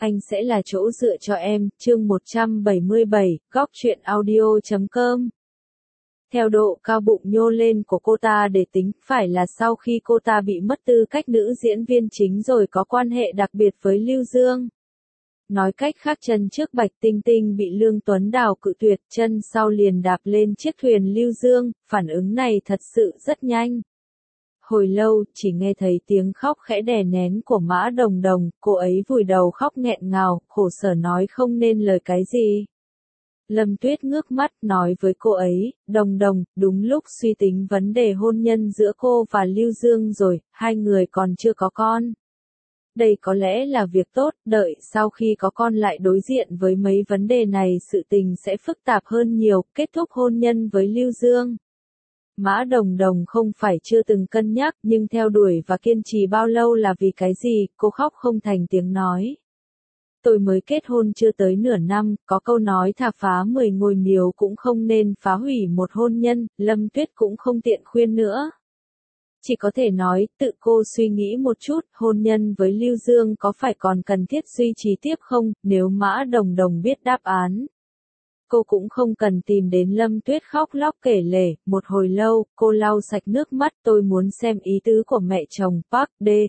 anh sẽ là chỗ dựa cho em, chương 177, góc truyện audio.com. Theo độ cao bụng nhô lên của cô ta để tính, phải là sau khi cô ta bị mất tư cách nữ diễn viên chính rồi có quan hệ đặc biệt với Lưu Dương. Nói cách khác, chân trước Bạch Tinh Tinh bị Lương Tuấn Đào cự tuyệt, chân sau liền đạp lên chiếc thuyền Lưu Dương, phản ứng này thật sự rất nhanh. Hồi lâu, chỉ nghe thấy tiếng khóc khẽ đè nén của Mã Đồng Đồng, cô ấy vùi đầu khóc nghẹn ngào, khổ sở nói không nên lời cái gì. Lâm Tuyết ngước mắt nói với cô ấy, Đồng Đồng, đúng lúc suy tính vấn đề hôn nhân giữa cô và Lưu Dương rồi, hai người còn chưa có con. Đây có lẽ là việc tốt, đợi sau khi có con lại đối diện với mấy vấn đề này sự tình sẽ phức tạp hơn nhiều, kết thúc hôn nhân với Lưu Dương. Mã Đồng Đồng không phải chưa từng cân nhắc, nhưng theo đuổi và kiên trì bao lâu là vì cái gì, cô khóc không thành tiếng nói. Tôi mới kết hôn chưa tới nửa năm, có câu nói thà phá 10 ngôi miếu cũng không nên phá hủy một hôn nhân, Lâm Tuyết cũng không tiện khuyên nữa. Chỉ có thể nói, tự cô suy nghĩ một chút, hôn nhân với Lưu Dương có phải còn cần thiết duy trì tiếp không, nếu Mã Đồng Đồng biết đáp án. Cô cũng không cần tìm đến Lâm Tuyết khóc lóc kể lể, một hồi lâu, cô lau sạch nước mắt, tôi muốn xem ý tứ của mẹ chồng, Park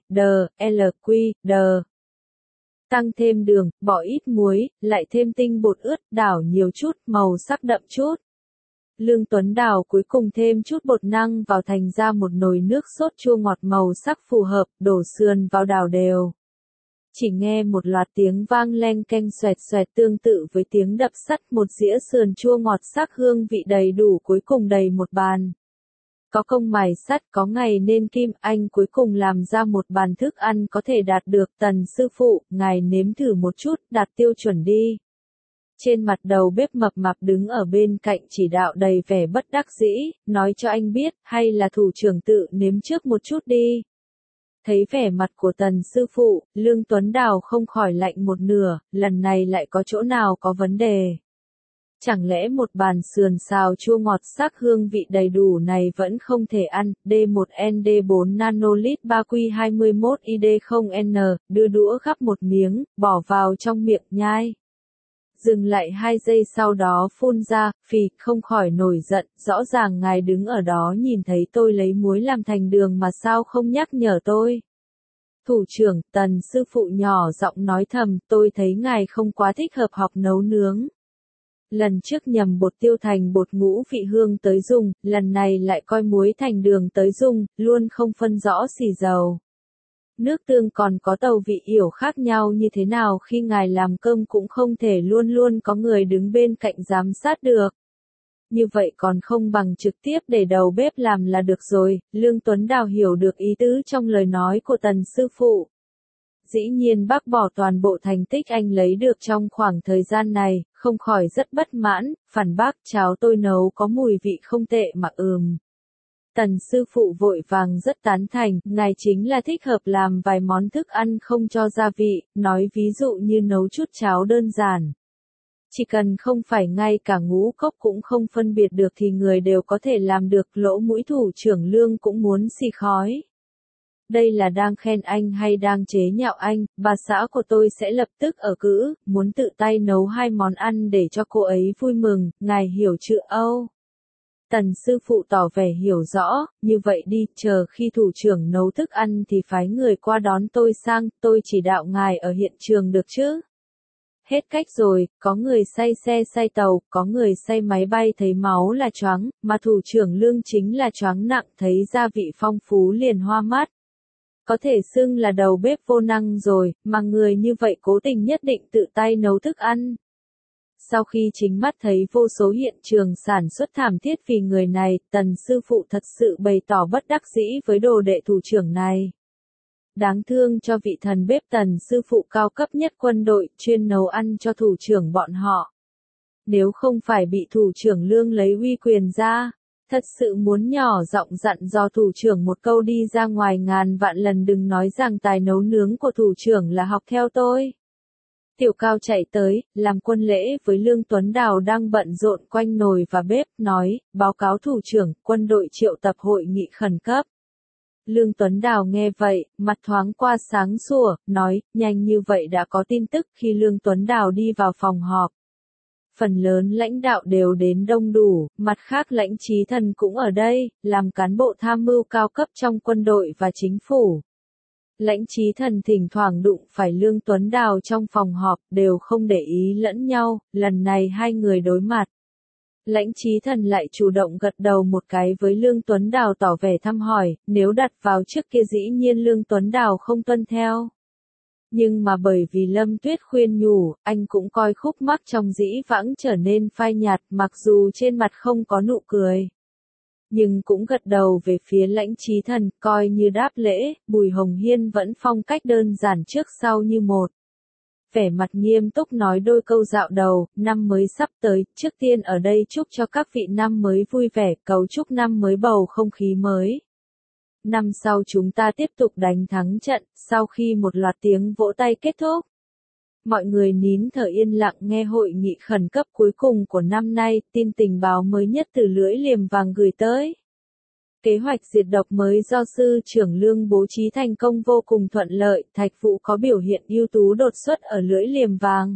D.L.Q.D. Tăng thêm đường, bỏ ít muối, lại thêm tinh bột ướt, đảo nhiều chút, màu sắc đậm chút. Lương Tuấn Đào cuối cùng thêm chút bột năng vào thành ra một nồi nước sốt chua ngọt màu sắc phù hợp, đổ sườn vào đảo đều. Chỉ nghe một loạt tiếng vang leng keng xoẹt xoẹt tương tự với tiếng đập sắt, một dĩa sườn chua ngọt sắc hương vị đầy đủ cuối cùng đầy một bàn. Có công mài sắt, có ngày nên kim, anh cuối cùng làm ra một bàn thức ăn có thể đạt được. Tần sư phụ, ngài nếm thử một chút, đạt tiêu chuẩn đi. Trên mặt đầu bếp mập mạp đứng ở bên cạnh chỉ đạo đầy vẻ bất đắc dĩ, nói cho anh biết, hay là thủ trưởng tự nếm trước một chút đi. Thấy vẻ mặt của Tần sư phụ, Lương Tuấn Đào không khỏi lạnh một nửa, lần này lại có chỗ nào có vấn đề. Chẳng lẽ một bàn sườn xào chua ngọt sắc hương vị đầy đủ này vẫn không thể ăn, D1ND4 nanolit 3Q21ID0N, đưa đũa gắp một miếng, bỏ vào trong miệng nhai. Dừng lại 2 giây sau đó phun ra, phì, không khỏi nổi giận, rõ ràng ngài đứng ở đó nhìn thấy tôi lấy muối làm thành đường mà sao không nhắc nhở tôi. Thủ trưởng, Tần sư phụ nhỏ giọng nói thầm, tôi thấy ngài không quá thích hợp học nấu nướng. Lần trước nhầm bột tiêu thành bột ngũ vị hương tới dùng, lần này lại coi muối thành đường tới dùng, luôn không phân rõ xì dầu. Nước tương còn có tàu vị yểu khác nhau như thế nào khi ngài làm cơm cũng không thể luôn luôn có người đứng bên cạnh giám sát được. Như vậy còn không bằng trực tiếp để đầu bếp làm là được rồi, Lương Tuấn Đào hiểu được ý tứ trong lời nói của Tần sư phụ. Dĩ nhiên bác bỏ toàn bộ thành tích anh lấy được trong khoảng thời gian này, không khỏi rất bất mãn, phản bác cháo tôi nấu có mùi vị không tệ mà Tần sư phụ vội vàng rất tán thành, ngài chính là thích hợp làm vài món thức ăn không cho gia vị, nói ví dụ như nấu chút cháo đơn giản. Chỉ cần không phải ngay cả ngũ cốc cũng không phân biệt được thì người đều có thể làm được, lỗ mũi thủ trưởng Lương cũng muốn xì khói. Đây là đang khen anh hay đang chế nhạo anh, bà xã của tôi sẽ lập tức ở cữ, muốn tự tay nấu 2 món ăn để cho cô ấy vui mừng, ngài hiểu chưa Âu? Tần sư phụ tỏ vẻ hiểu rõ, như vậy đi, chờ khi thủ trưởng nấu thức ăn thì phái người qua đón tôi sang, tôi chỉ đạo ngài ở hiện trường được chứ? Hết cách rồi, có người say xe say tàu, có người say máy bay thấy máu là choáng, mà thủ trưởng Lương chính là choáng nặng thấy gia vị phong phú liền hoa mắt. Có thể xưng là đầu bếp vô năng rồi, mà người như vậy cố tình nhất định tự tay nấu thức ăn. Sau khi chính mắt thấy vô số hiện trường sản xuất thảm thiết vì người này, Tần sư phụ thật sự bày tỏ bất đắc dĩ với đồ đệ thủ trưởng này. Đáng thương cho vị thần bếp Tần sư phụ cao cấp nhất quân đội, chuyên nấu ăn cho thủ trưởng bọn họ. Nếu không phải bị thủ trưởng Lương lấy uy quyền ra, thật sự muốn nhỏ giọng dặn dò thủ trưởng một câu đi ra ngoài ngàn vạn lần đừng nói rằng tài nấu nướng của thủ trưởng là học theo tôi. Tiểu Cao chạy tới, làm quân lễ với Lương Tuấn Đào đang bận rộn quanh nồi và bếp, nói, báo cáo thủ trưởng, quân đội triệu tập hội nghị khẩn cấp. Lương Tuấn Đào nghe vậy, mặt thoáng qua sáng sủa, nói, nhanh như vậy đã có tin tức. Khi Lương Tuấn Đào đi vào phòng họp, phần lớn lãnh đạo đều đến đông đủ, mặt khác Lãnh Chí Thần cũng ở đây, làm cán bộ tham mưu cao cấp trong quân đội và chính phủ. Lãnh Chí Thần thỉnh thoảng đụng phải Lương Tuấn Đào trong phòng họp, đều không để ý lẫn nhau, lần này hai người đối mặt. Lãnh Chí Thần lại chủ động gật đầu một cái với Lương Tuấn Đào tỏ vẻ thăm hỏi, nếu đặt vào trước kia dĩ nhiên Lương Tuấn Đào không tuân theo. Nhưng mà bởi vì Lâm Tuyết khuyên nhủ, anh cũng coi khúc mắc trong dĩ vãng trở nên phai nhạt, mặc dù trên mặt không có nụ cười. Nhưng cũng gật đầu về phía Lãnh Chí Thần, coi như đáp lễ. Bùi Hồng Hiên vẫn phong cách đơn giản trước sau như một. Vẻ mặt nghiêm túc nói đôi câu dạo đầu, năm mới sắp tới, trước tiên ở đây chúc cho các vị năm mới vui vẻ, cầu chúc năm mới bầu không khí mới. Năm sau chúng ta tiếp tục đánh thắng trận. Sau khi một loạt tiếng vỗ tay kết thúc, mọi người nín thở yên lặng nghe hội nghị khẩn cấp cuối cùng của năm nay, tin tình báo mới nhất từ lưỡi liềm vàng gửi tới. Kế hoạch diệt độc mới do Sư trưởng Lương bố trí thành công vô cùng thuận lợi, Thạch Vũ có biểu hiện ưu tú đột xuất ở lưỡi liềm vàng.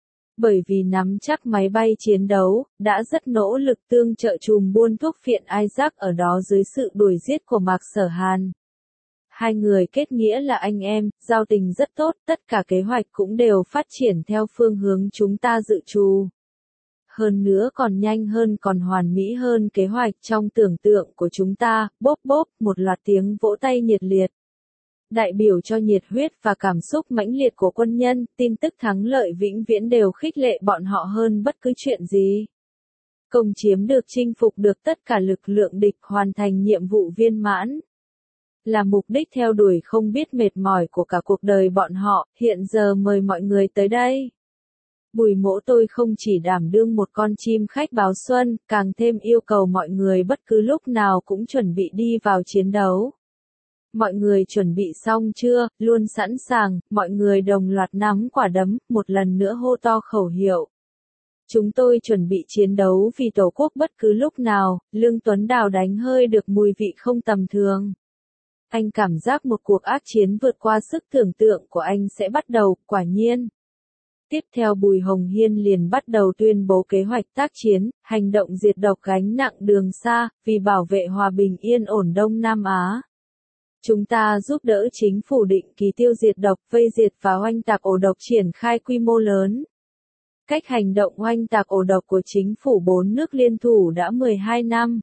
Bởi vì nắm chắc máy bay chiến đấu, đã rất nỗ lực tương trợ chùm buôn thuốc phiện Isaac ở đó dưới sự đuổi giết của Mạc Sở Hàn. Hai người kết nghĩa là anh em, giao tình rất tốt, tất cả kế hoạch cũng đều phát triển theo phương hướng chúng ta dự trù. Hơn nữa còn nhanh hơn, còn hoàn mỹ hơn kế hoạch trong tưởng tượng của chúng ta. Bốp bốp, một loạt tiếng vỗ tay nhiệt liệt. Đại biểu cho nhiệt huyết và cảm xúc mãnh liệt của quân nhân, tin tức thắng lợi vĩnh viễn đều khích lệ bọn họ hơn bất cứ chuyện gì. Công chiếm được, chinh phục được tất cả lực lượng địch, hoàn thành nhiệm vụ viên mãn. Là mục đích theo đuổi không biết mệt mỏi của cả cuộc đời bọn họ, hiện giờ mời mọi người tới đây. Bùi Mỗ tôi không chỉ đảm đương một con chim khách báo xuân, càng thêm yêu cầu mọi người bất cứ lúc nào cũng chuẩn bị đi vào chiến đấu. Mọi người chuẩn bị xong chưa, luôn sẵn sàng, mọi người đồng loạt nắm quả đấm, một lần nữa hô to khẩu hiệu. Chúng tôi chuẩn bị chiến đấu vì Tổ quốc bất cứ lúc nào. Lương Tuấn Đào đánh hơi được mùi vị không tầm thường. Anh cảm giác một cuộc ác chiến vượt qua sức tưởng tượng của anh sẽ bắt đầu, quả nhiên. Tiếp theo Bùi Hồng Hiên liền bắt đầu tuyên bố kế hoạch tác chiến, hành động diệt độc gánh nặng đường xa, vì bảo vệ hòa bình yên ổn Đông Nam Á. Chúng ta giúp đỡ chính phủ định kỳ tiêu diệt độc, vây diệt và oanh tạc ổ độc triển khai quy mô lớn. Cách hành động oanh tạc ổ độc của chính phủ 4 nước liên thủ đã 12 năm.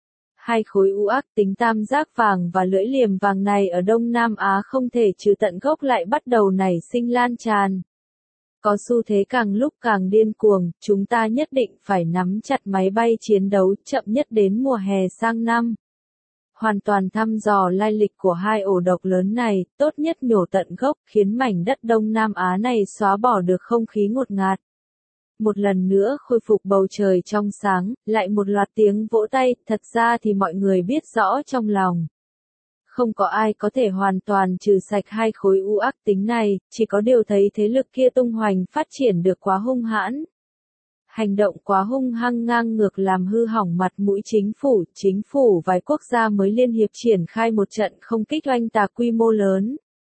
Hai khối u ác tính tam giác vàng và lưỡi liềm vàng này ở Đông Nam Á không thể trừ tận gốc lại bắt đầu nảy sinh lan tràn. Có xu thế càng lúc càng điên cuồng, chúng ta nhất định phải nắm chặt máy bay chiến đấu, chậm nhất đến mùa hè sang năm. Hoàn toàn thăm dò lai lịch của hai ổ độc lớn này, tốt nhất nhổ tận gốc, khiến mảnh đất Đông Nam Á này xóa bỏ được không khí ngột ngạt. Một lần nữa khôi phục bầu trời trong sáng, lại một loạt tiếng vỗ tay, thật ra thì mọi người biết rõ trong lòng. Không có ai có thể hoàn toàn trừ sạch hai khối u ác tính này, chỉ có điều thấy thế lực kia tung hoành phát triển được quá hung hãn. Hành động quá hung hăng ngang ngược làm hư hỏng mặt mũi chính phủ vài quốc gia mới liên hiệp triển khai một trận không kích oanh tạc quy mô lớn.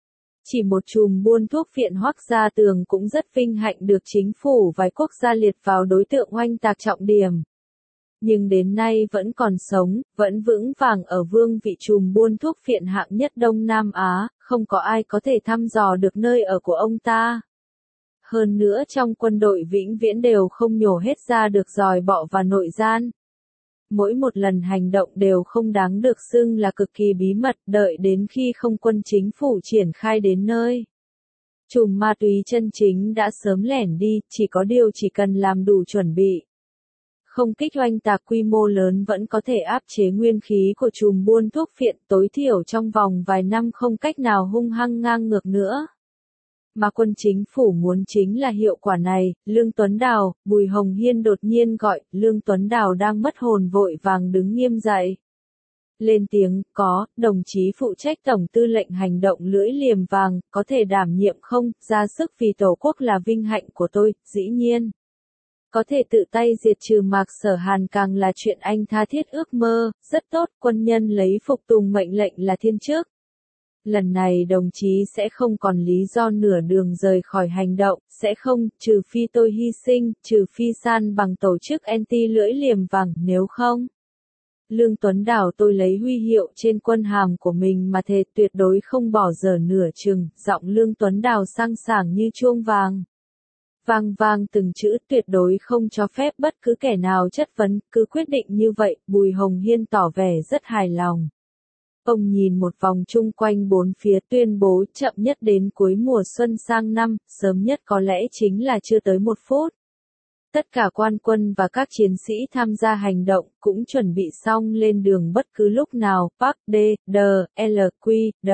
Chỉ một chùm buôn thuốc phiện Hoắc Gia Tường cũng rất vinh hạnh được chính phủ vài quốc gia liệt vào đối tượng oanh tạc trọng điểm. Nhưng đến nay vẫn còn sống, vẫn vững vàng ở vương vị chùm buôn thuốc phiện hạng nhất Đông Nam Á, không có ai có thể thăm dò được nơi ở của ông ta. Hơn nữa trong quân đội vĩnh viễn đều không nhổ hết ra được giòi bọ và nội gian. Mỗi một lần hành động đều không đáng được xưng là cực kỳ bí mật, đợi đến khi không quân chính phủ triển khai đến nơi. Chùm ma túy chân chính đã sớm lẻn đi, chỉ có điều chỉ cần làm đủ chuẩn bị. Không kích oanh tạc quy mô lớn vẫn có thể áp chế nguyên khí của chùm buôn thuốc phiện, tối thiểu trong vòng vài năm không cách nào hung hăng ngang ngược nữa. Mà quân chính phủ muốn chính là hiệu quả này. Lương Tuấn Đào, Bùi Hồng Hiên đột nhiên gọi, Lương Tuấn Đào đang mất hồn vội vàng đứng nghiêm dậy. Lên tiếng, có, đồng chí phụ trách tổng tư lệnh hành động lưỡi liềm vàng, có thể đảm nhiệm không, ra sức vì Tổ quốc là vinh hạnh của tôi, dĩ nhiên. Có thể tự tay diệt trừ Mạc Sở Hàn càng là chuyện anh tha thiết ước mơ, rất tốt, quân nhân lấy phục tùng mệnh lệnh là thiên chức. Lần này đồng chí sẽ không còn lý do nửa đường rời khỏi hành động, sẽ không, trừ phi tôi hy sinh, trừ phi san bằng tổ chức anti lưỡi liềm vàng, nếu không. Lương Tuấn Đào tôi lấy huy hiệu trên quân hàm của mình mà thề tuyệt đối không bỏ dở nửa chừng, giọng Lương Tuấn Đào sang sảng như chuông vàng. Vang vang từng chữ, tuyệt đối không cho phép bất cứ kẻ nào chất vấn, cứ quyết định như vậy, Bùi Hồng Hiên tỏ vẻ rất hài lòng. Ông nhìn một vòng chung quanh bốn phía tuyên bố chậm nhất đến cuối mùa xuân sang năm, sớm nhất có lẽ chính là chưa tới 1 phút. Tất cả quan quân và các chiến sĩ tham gia hành động cũng chuẩn bị xong lên đường bất cứ lúc nào, Park D, D, L, Q, D.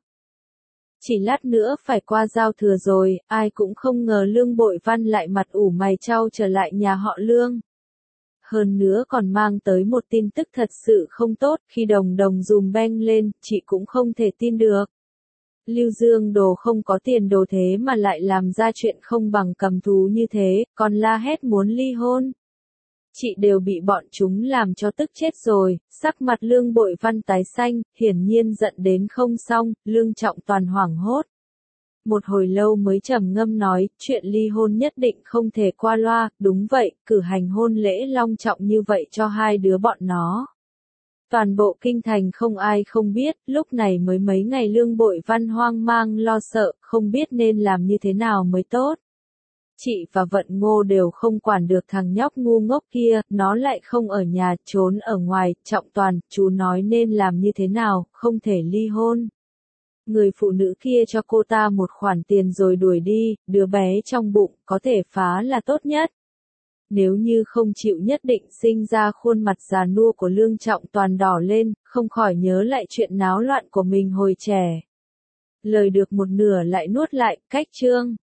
Chỉ lát nữa phải qua giao thừa rồi, ai cũng không ngờ Lương Bội Văn lại mặt ủ mày chau trở lại nhà họ Lương. Hơn nữa còn mang tới một tin tức thật sự không tốt, khi Đồng Đồng dùm beng lên, chị cũng không thể tin được. Lưu Dương Đồ không có tiền đồ thế mà lại làm ra chuyện không bằng cầm thú như thế, còn la hét muốn ly hôn. Chị đều bị bọn chúng làm cho tức chết rồi, sắc mặt Lương Bội Văn tái xanh, hiển nhiên giận đến không xong, Lương Trọng Toàn hoảng hốt. Một hồi lâu mới trầm ngâm nói, chuyện ly hôn nhất định không thể qua loa, đúng vậy, cử hành hôn lễ long trọng như vậy cho hai đứa bọn nó. Toàn bộ kinh thành không ai không biết, lúc này mới mấy ngày Lương Bội Văn hoang mang lo sợ, không biết nên làm như thế nào mới tốt. Chị và Vận Ngô đều không quản được thằng nhóc ngu ngốc kia, nó lại không ở nhà, trốn ở ngoài, Trọng Toàn, chú nói nên làm như thế nào, không thể ly hôn. Người phụ nữ kia cho cô ta một khoản tiền rồi đuổi đi, đứa bé trong bụng, có thể phá là tốt nhất. Nếu như không chịu nhất định sinh ra khuôn mặt già nua của Lương Trọng Toàn đỏ lên, không khỏi nhớ lại chuyện náo loạn của mình hồi trẻ. Lời được một nửa lại nuốt lại, cách chương.